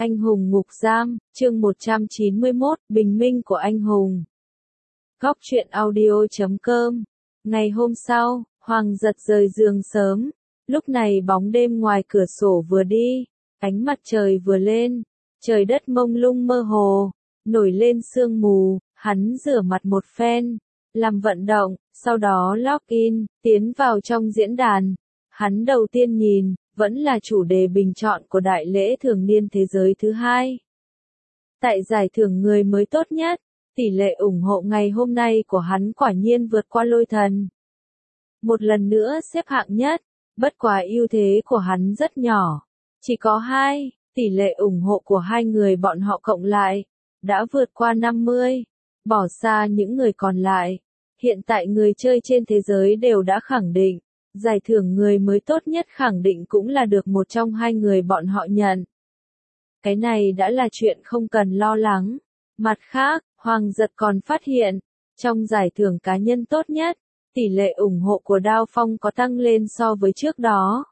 Anh hùng ngục giam, chương 191, bình minh của anh hùng. Góc truyện audio.com. Ngày hôm sau, Hoàng Giật rời giường sớm. Lúc này bóng đêm ngoài cửa sổ vừa đi, ánh mặt trời vừa lên, trời đất mông lung mơ hồ, nổi lên sương mù. Hắn rửa mặt một phen, làm vận động, sau đó login, tiến vào trong diễn đàn. Hắn đầu tiên nhìn, vẫn là chủ đề bình chọn của đại lễ thường niên thế giới thứ 2. Tại giải thưởng người mới tốt nhất, tỷ lệ ủng hộ ngày hôm nay của hắn quả nhiên vượt qua Lôi Thần. Một lần nữa xếp hạng nhất, bất quá ưu thế của hắn rất nhỏ. Chỉ có 2, tỷ lệ ủng hộ của hai người bọn họ cộng lại, đã vượt qua 50, bỏ xa những người còn lại. Hiện tại người chơi trên thế giới đều đã khẳng định, giải thưởng người mới tốt nhất khẳng định cũng là được một trong hai người bọn họ nhận. Cái này đã là chuyện không cần lo lắng. Mặt khác, Hoàng Giật còn phát hiện, trong giải thưởng cá nhân tốt nhất, tỷ lệ ủng hộ của Đao Phong có tăng lên so với trước đó.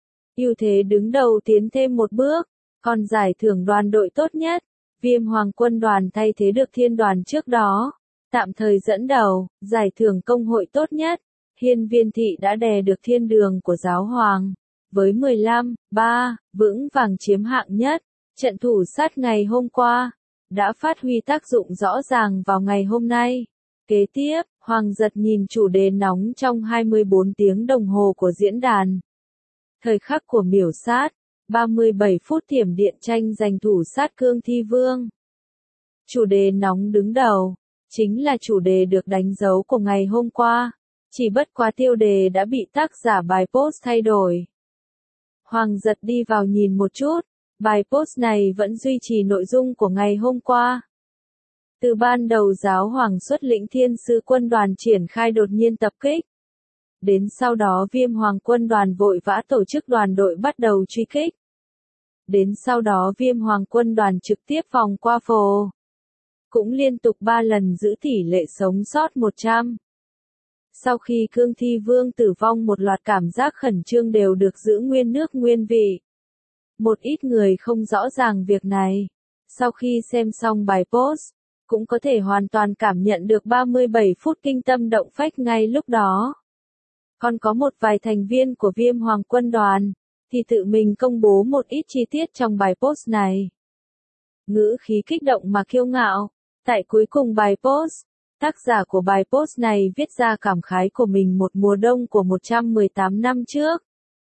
Ưu thế đứng đầu tiến thêm một bước, còn giải thưởng đoàn đội tốt nhất, Viêm Hoàng quân đoàn thay thế được Thiên đoàn trước đó, tạm thời dẫn đầu. Giải thưởng công hội tốt nhất, Hiên Viên Thị đã đè được Thiên đường của Giáo Hoàng, với 15-3, vững vàng chiếm hạng nhất. Trận thủ sát ngày hôm qua, đã phát huy tác dụng rõ ràng vào ngày hôm nay. Kế tiếp, Hoàng Giật nhìn chủ đề nóng trong 24 tiếng đồng hồ của diễn đàn. Thời khắc của miểu sát, 37 phút thiểm điện tranh giành thủ sát Cương Thi Vương. Chủ đề nóng đứng đầu, chính là chủ đề được đánh dấu của ngày hôm qua. Chỉ bất quá tiêu đề đã bị tác giả bài post thay đổi. Hoàng Giật đi vào nhìn một chút, bài post này vẫn duy trì nội dung của ngày hôm qua. Từ ban đầu Giáo Hoàng xuất lĩnh Thiên Sư quân đoàn triển khai đột nhiên tập kích. Đến sau đó Viêm Hoàng quân đoàn vội vã tổ chức đoàn đội bắt đầu truy kích. Đến sau đó Viêm Hoàng quân đoàn trực tiếp vòng qua phổ. Cũng liên tục 3 lần giữ tỷ lệ sống sót 100. Sau khi Cương Thi Vương tử vong một loạt cảm giác khẩn trương đều được giữ nguyên nước nguyên vị. Một ít người không rõ ràng việc này. Sau khi xem xong bài post, cũng có thể hoàn toàn cảm nhận được 37 phút kinh tâm động phách ngay lúc đó. Còn có một vài thành viên của Viêm Hoàng quân đoàn, thì tự mình công bố một ít chi tiết trong bài post này. Ngữ khí kích động mà kiêu ngạo. Tại cuối cùng bài post, tác giả của bài post này viết ra cảm khái của mình một mùa đông của 118 năm trước.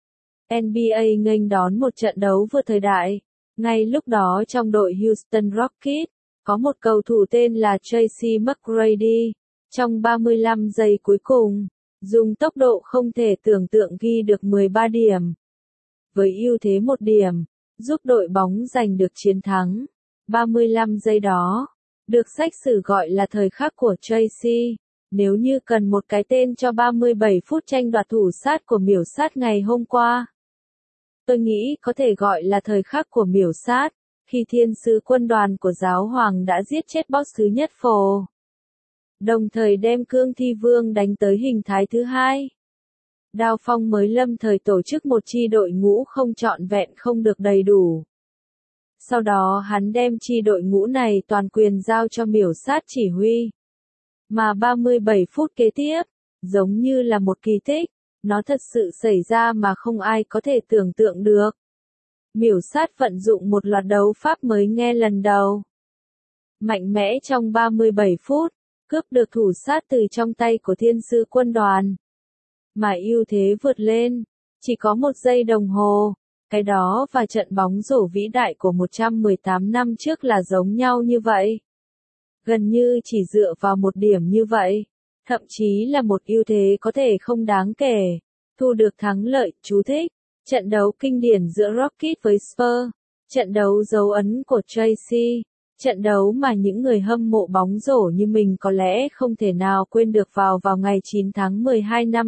NBA nghênh đón một trận đấu vượt thời đại. Ngay lúc đó trong đội Houston Rockets, có một cầu thủ tên là Tracy McGrady. Trong 35 giây cuối cùng, dùng tốc độ không thể tưởng tượng ghi được 13 điểm. Với ưu thế 1 điểm, giúp đội bóng giành được chiến thắng. 35 giây đó được sách sử gọi là thời khắc của Tracy. Nếu như cần một cái tên cho 37 phút tranh đoạt thủ sát của miểu sát ngày hôm qua, tôi nghĩ có thể gọi là thời khắc của miểu sát, khi Thiên Sứ quân đoàn của Giáo Hoàng đã giết chết boss thứ nhất phổ. Đồng thời đem Cương Thi Vương đánh tới hình thái thứ 2. Đao Phong mới lâm thời tổ chức một chi đội ngũ không trọn vẹn không được đầy đủ. Sau đó hắn đem chi đội ngũ này toàn quyền giao cho miểu sát chỉ huy. Mà 37 phút kế tiếp, giống như là một kỳ tích, nó thật sự xảy ra mà không ai có thể tưởng tượng được. Miểu sát vận dụng một loạt đấu pháp mới nghe lần đầu. Mạnh mẽ trong 37 phút, cướp được thủ sát từ trong tay của Thiên Sư quân đoàn. Mà ưu thế vượt lên, chỉ có 1 giây đồng hồ. Cái đó và trận bóng rổ vĩ đại của 118 năm trước là giống nhau như vậy. Gần như chỉ dựa vào 1 điểm như vậy. Thậm chí là một ưu thế có thể không đáng kể. Thu được thắng lợi. Chú thích. Trận đấu kinh điển giữa Rockets với Spurs. Trận đấu dấu ấn của Tracy. Trận đấu mà những người hâm mộ bóng rổ như mình có lẽ không thể nào quên được vào ngày 9 tháng 12 năm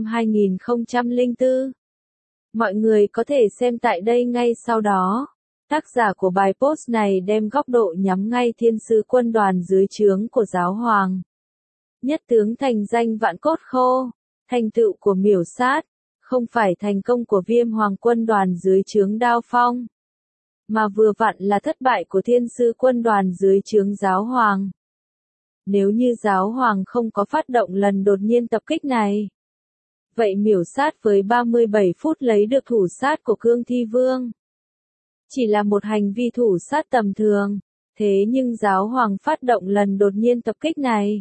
2004. Mọi người có thể xem tại đây ngay sau đó. Tác giả của bài post này đem góc độ nhắm ngay Thiên Sứ quân đoàn dưới trướng của Giáo Hoàng. Nhất tướng thành danh vạn cốt khô. Thành tựu của miểu sát, không phải thành công của Viêm Hoàng quân đoàn dưới trướng Đao Phong. mà vừa vặn là thất bại của thiên sư quân đoàn dưới trướng giáo hoàng. Nếu như giáo hoàng không có phát động lần đột nhiên tập kích này, vậy miểu sát với 37 phút lấy được thủ sát của Cương Thi Vương chỉ là một hành vi thủ sát tầm thường, thế nhưng giáo hoàng phát động lần đột nhiên tập kích này.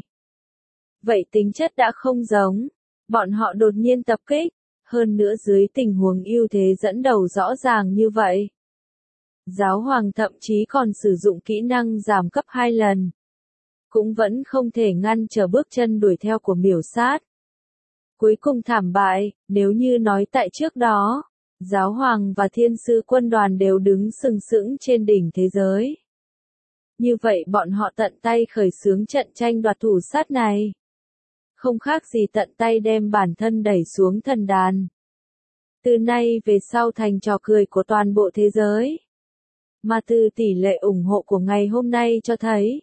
Vậy tính chất đã không giống, bọn họ đột nhiên tập kích, hơn nữa dưới tình huống ưu thế dẫn đầu rõ ràng như vậy. Giáo hoàng thậm chí còn sử dụng kỹ năng giảm cấp 2 lần. Cũng vẫn không thể ngăn trở bước chân đuổi theo của miểu sát. Cuối cùng thảm bại, nếu như nói tại trước đó, giáo hoàng và thiên sư quân đoàn đều đứng sừng sững trên đỉnh thế giới. Như vậy bọn họ tận tay khởi xướng trận tranh đoạt thủ sát này. Không khác gì tận tay đem bản thân đẩy xuống thần đàn. Từ nay về sau thành trò cười của toàn bộ thế giới. Mà từ tỷ lệ ủng hộ của ngày hôm nay cho thấy,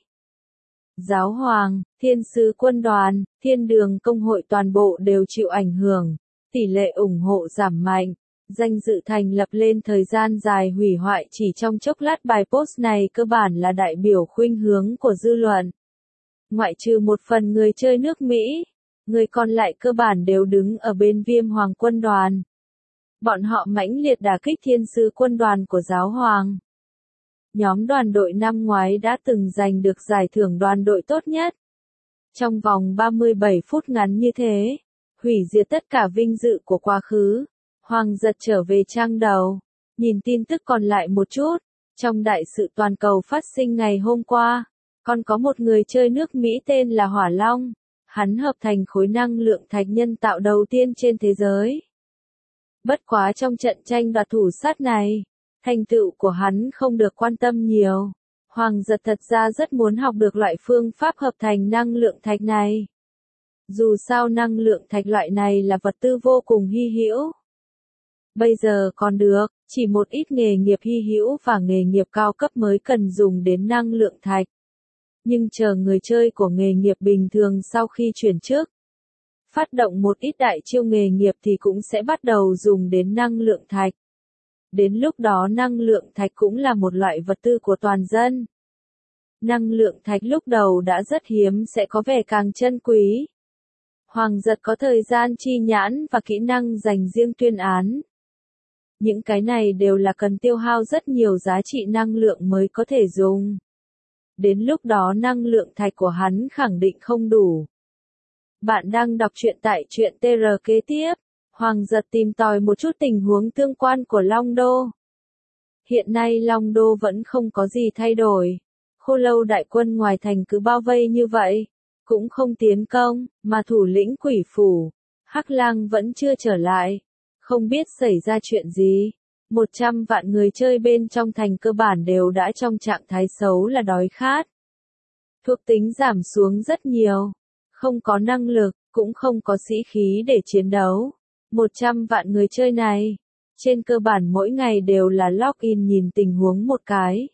giáo hoàng, thiên sứ quân đoàn, thiên đường công hội toàn bộ đều chịu ảnh hưởng, tỷ lệ ủng hộ giảm mạnh, danh dự thành lập lên thời gian dài hủy hoại chỉ trong chốc lát. Bài post này cơ bản là đại biểu khuynh hướng của dư luận. Ngoại trừ một phần người chơi nước Mỹ, người còn lại cơ bản đều đứng ở bên Viêm Hoàng quân đoàn. Bọn họ mãnh liệt đả kích thiên sứ quân đoàn của giáo hoàng. Nhóm đoàn đội năm ngoái đã từng giành được giải thưởng đoàn đội tốt nhất. Trong vòng 37 phút ngắn như thế, hủy diệt tất cả vinh dự của quá khứ, Hoàng giật trở về trang đầu. Nhìn tin tức còn lại một chút, trong đại sự toàn cầu phát sinh ngày hôm qua, còn có một người chơi nước Mỹ tên là Hỏa Long. Hắn hợp thành khối năng lượng thạch nhân tạo đầu tiên trên thế giới. Bất quá trong trận tranh đoạt thủ sát này, thành tựu của hắn không được quan tâm nhiều. Hoàng giật thật ra rất muốn học được loại phương pháp hợp thành năng lượng thạch này. Dù sao năng lượng thạch loại này là vật tư vô cùng hy hữu. Bây giờ còn được, chỉ một ít nghề nghiệp hy hữu và nghề nghiệp cao cấp mới cần dùng đến năng lượng thạch. Nhưng chờ người chơi của nghề nghiệp bình thường sau khi chuyển chức, phát động một ít đại chiêu nghề nghiệp thì cũng sẽ bắt đầu dùng đến năng lượng thạch. Đến lúc đó năng lượng thạch cũng là một loại vật tư của toàn dân. Năng lượng thạch lúc đầu đã rất hiếm sẽ có vẻ càng chân quý. Hoàng giật có thời gian chi nhãn và kỹ năng dành riêng tuyên án. Những cái này đều là cần tiêu hao rất nhiều giá trị năng lượng mới có thể dùng. Đến lúc đó năng lượng thạch của hắn khẳng định không đủ. Bạn đang đọc truyện tại truyện TR kế tiếp. Hoàng giật tìm tòi một chút tình huống tương quan của Long Đô. Hiện nay Long Đô vẫn không có gì thay đổi. Khô Lâu đại quân ngoài thành cứ bao vây như vậy, cũng không tiến công, mà thủ lĩnh Quỷ Phủ, Hắc Lang vẫn chưa trở lại. Không biết xảy ra chuyện gì. 100 vạn người chơi bên trong thành cơ bản đều đã trong trạng thái xấu là đói khát. Thuộc tính giảm xuống rất nhiều. Không có năng lực, cũng không có sĩ khí để chiến đấu. 100 vạn người chơi này, trên cơ bản mỗi ngày đều là login nhìn tình huống một cái.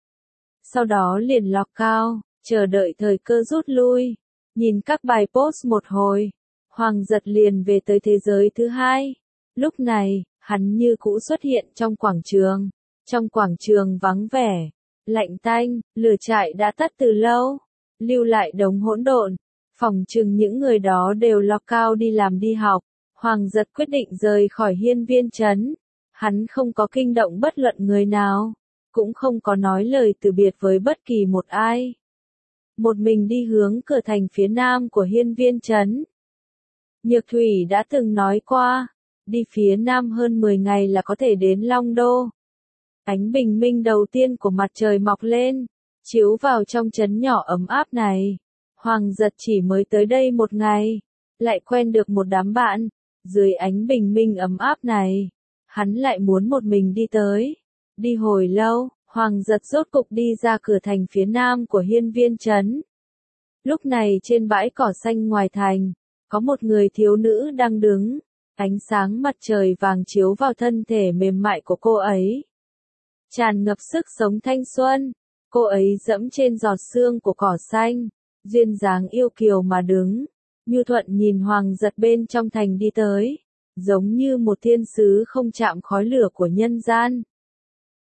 Sau đó liền log cao, chờ đợi thời cơ rút lui. Nhìn các bài post một hồi, Hoàng giật liền về tới thế giới thứ hai. Lúc này, hắn như cũ xuất hiện trong quảng trường. Trong quảng trường vắng vẻ, lạnh tanh, lửa trại đã tắt từ lâu, lưu lại đống hỗn độn. Phòng chừng những người đó đều log cao đi làm đi học. Hoàng giật quyết định rời khỏi hiên viên trấn. Hắn không có kinh động bất luận người nào, cũng không có nói lời từ biệt với bất kỳ một ai. Một mình đi hướng cửa thành phía nam của hiên viên trấn. Nhược Thủy đã từng nói qua, đi phía nam hơn 10 ngày là có thể đến Long Đô. Ánh bình minh đầu tiên của mặt trời mọc lên, chiếu vào trong trấn nhỏ ấm áp này. Hoàng giật chỉ mới tới đây một ngày, lại quen được một đám bạn. Dưới ánh bình minh ấm áp này, hắn lại muốn một mình đi tới. Đi hồi lâu, Hoàng giật rốt cục đi ra cửa thành phía nam của hiên viên trấn. Lúc này trên bãi cỏ xanh ngoài thành, có một người thiếu nữ đang đứng. Ánh sáng mặt trời vàng chiếu vào thân thể mềm mại của cô ấy. Tràn ngập sức sống thanh xuân, cô ấy dẫm trên giọt sương của cỏ xanh, duyên dáng yêu kiều mà đứng. Nhu thuận nhìn Hoàng giật bên trong thành đi tới, giống như một thiên sứ không chạm khói lửa của nhân gian.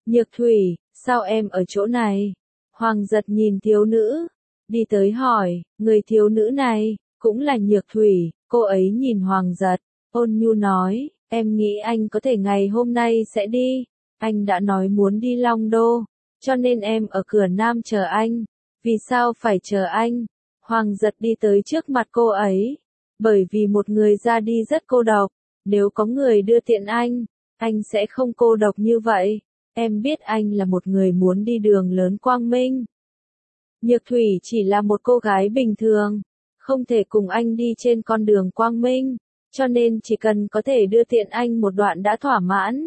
Nhược Thủy, sao em ở chỗ này? Hoàng Giật nhìn thiếu nữ, đi tới hỏi, người thiếu nữ này, cũng là Nhược Thủy, cô ấy nhìn Hoàng Giật, ôn nhu nói, em nghĩ anh có thể ngày hôm nay sẽ đi, anh đã nói muốn đi Long Đô, cho nên em ở cửa Nam chờ anh, vì sao phải chờ anh? Hoàng Giật đi tới trước mặt cô ấy, bởi vì một người ra đi rất cô độc, nếu có người đưa tiện anh sẽ không cô độc như vậy, em biết anh là một người muốn đi đường lớn quang minh. Nhược Thủy chỉ là một cô gái bình thường, không thể cùng anh đi trên con đường quang minh, cho nên chỉ cần có thể đưa tiện anh một đoạn đã thỏa mãn.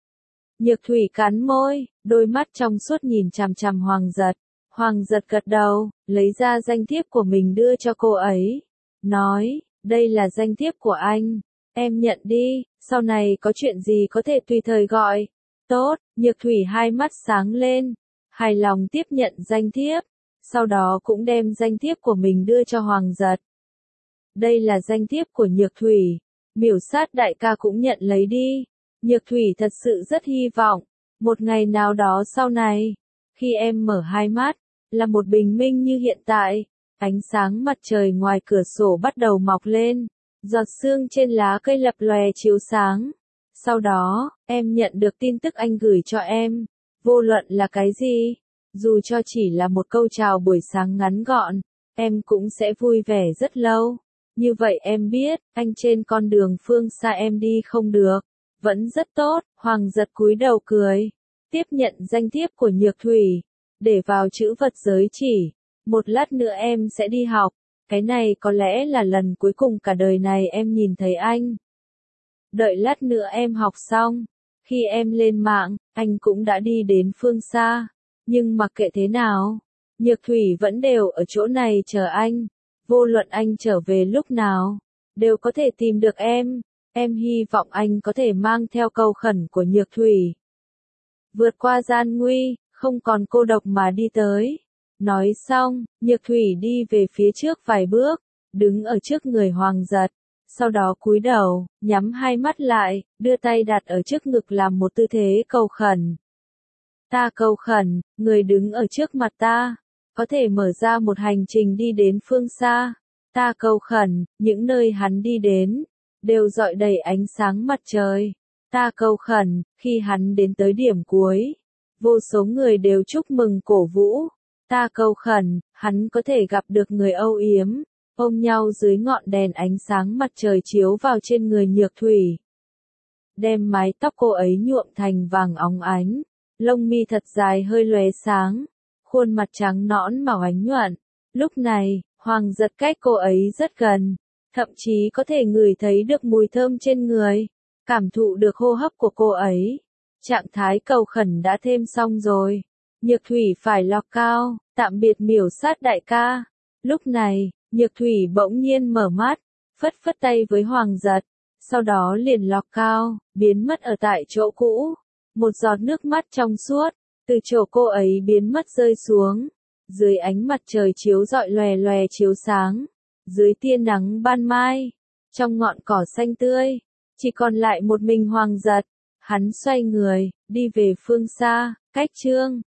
Nhược Thủy cắn môi, đôi mắt trong suốt nhìn chằm chằm Hoàng Giật. Hoàng Giật gật đầu, lấy ra danh thiếp của mình đưa cho cô ấy. Nói, đây là danh thiếp của anh, em nhận đi, sau này có chuyện gì có thể tùy thời gọi. Tốt, Nhược Thủy hai mắt sáng lên, hài lòng tiếp nhận danh thiếp, sau đó cũng đem danh thiếp của mình đưa cho Hoàng Giật. Đây là danh thiếp của Nhược Thủy, Miểu Sát đại ca cũng nhận lấy đi. Nhược Thủy thật sự rất hy vọng, một ngày nào đó sau này, khi em mở hai mắt, là một bình minh như hiện tại, ánh sáng mặt trời ngoài cửa sổ bắt đầu mọc lên, giọt sương trên lá cây lập lòe chiếu sáng. Sau đó, em nhận được tin tức anh gửi cho em, vô luận là cái gì, dù cho chỉ là một câu chào buổi sáng ngắn gọn, em cũng sẽ vui vẻ rất lâu. Như vậy em biết, anh trên con đường phương xa em đi không được, vẫn rất tốt. Hoàng Giật cúi đầu cười, tiếp nhận danh thiếp của Nhược Thủy, để vào chữ vật giới chỉ, một lát nữa em sẽ đi học, cái này có lẽ là lần cuối cùng cả đời này em nhìn thấy anh. Đợi lát nữa em học xong, khi em lên mạng, anh cũng đã đi đến phương xa, nhưng mặc kệ thế nào, Nhược Thủy vẫn đều ở chỗ này chờ anh, vô luận anh trở về lúc nào, đều có thể tìm được em hy vọng anh có thể mang theo câu khẩn của Nhược Thủy. Vượt qua gian nguy, không còn cô độc mà đi tới. Nói xong, Nhược Thủy đi về phía trước vài bước, đứng ở trước người Hoàng Giật, sau đó cúi đầu, nhắm hai mắt lại, đưa tay đặt ở trước ngực làm một tư thế cầu khẩn. Ta cầu khẩn, người đứng ở trước mặt ta, có thể mở ra một hành trình đi đến phương xa. Ta cầu khẩn, những nơi hắn đi đến, đều rọi đầy ánh sáng mặt trời. Ta cầu khẩn, khi hắn đến tới điểm cuối, vô số người đều chúc mừng cổ vũ. Ta cầu khẩn, hắn có thể gặp được người âu yếm, ôm nhau dưới ngọn đèn ánh sáng mặt trời chiếu vào trên người Nhược Thủy. Đem mái tóc cô ấy nhuộm thành vàng óng ánh, lông mi thật dài hơi lóe sáng, khuôn mặt trắng nõn màu ánh nhuận. Lúc này, Hoàng Giật cách cô ấy rất gần, thậm chí có thể ngửi thấy được mùi thơm trên người, cảm thụ được hô hấp của cô ấy. Trạng thái cầu khẩn đã thêm xong rồi. Nhược Thủy phải lọc cao, tạm biệt Miểu Sát đại ca. Lúc này, Nhược Thủy bỗng nhiên mở mắt, phất phất tay với Hoàng Giật, sau đó liền lọc cao, biến mất ở tại chỗ cũ. Một giọt nước mắt trong suốt, từ chỗ cô ấy biến mất rơi xuống. Dưới ánh mặt trời chiếu rọi lòe lòe chiếu sáng, dưới tia nắng ban mai, trong ngọn cỏ xanh tươi, chỉ còn lại một mình Hoàng Giật. Hắn xoay người, đi về phương xa. Cách chương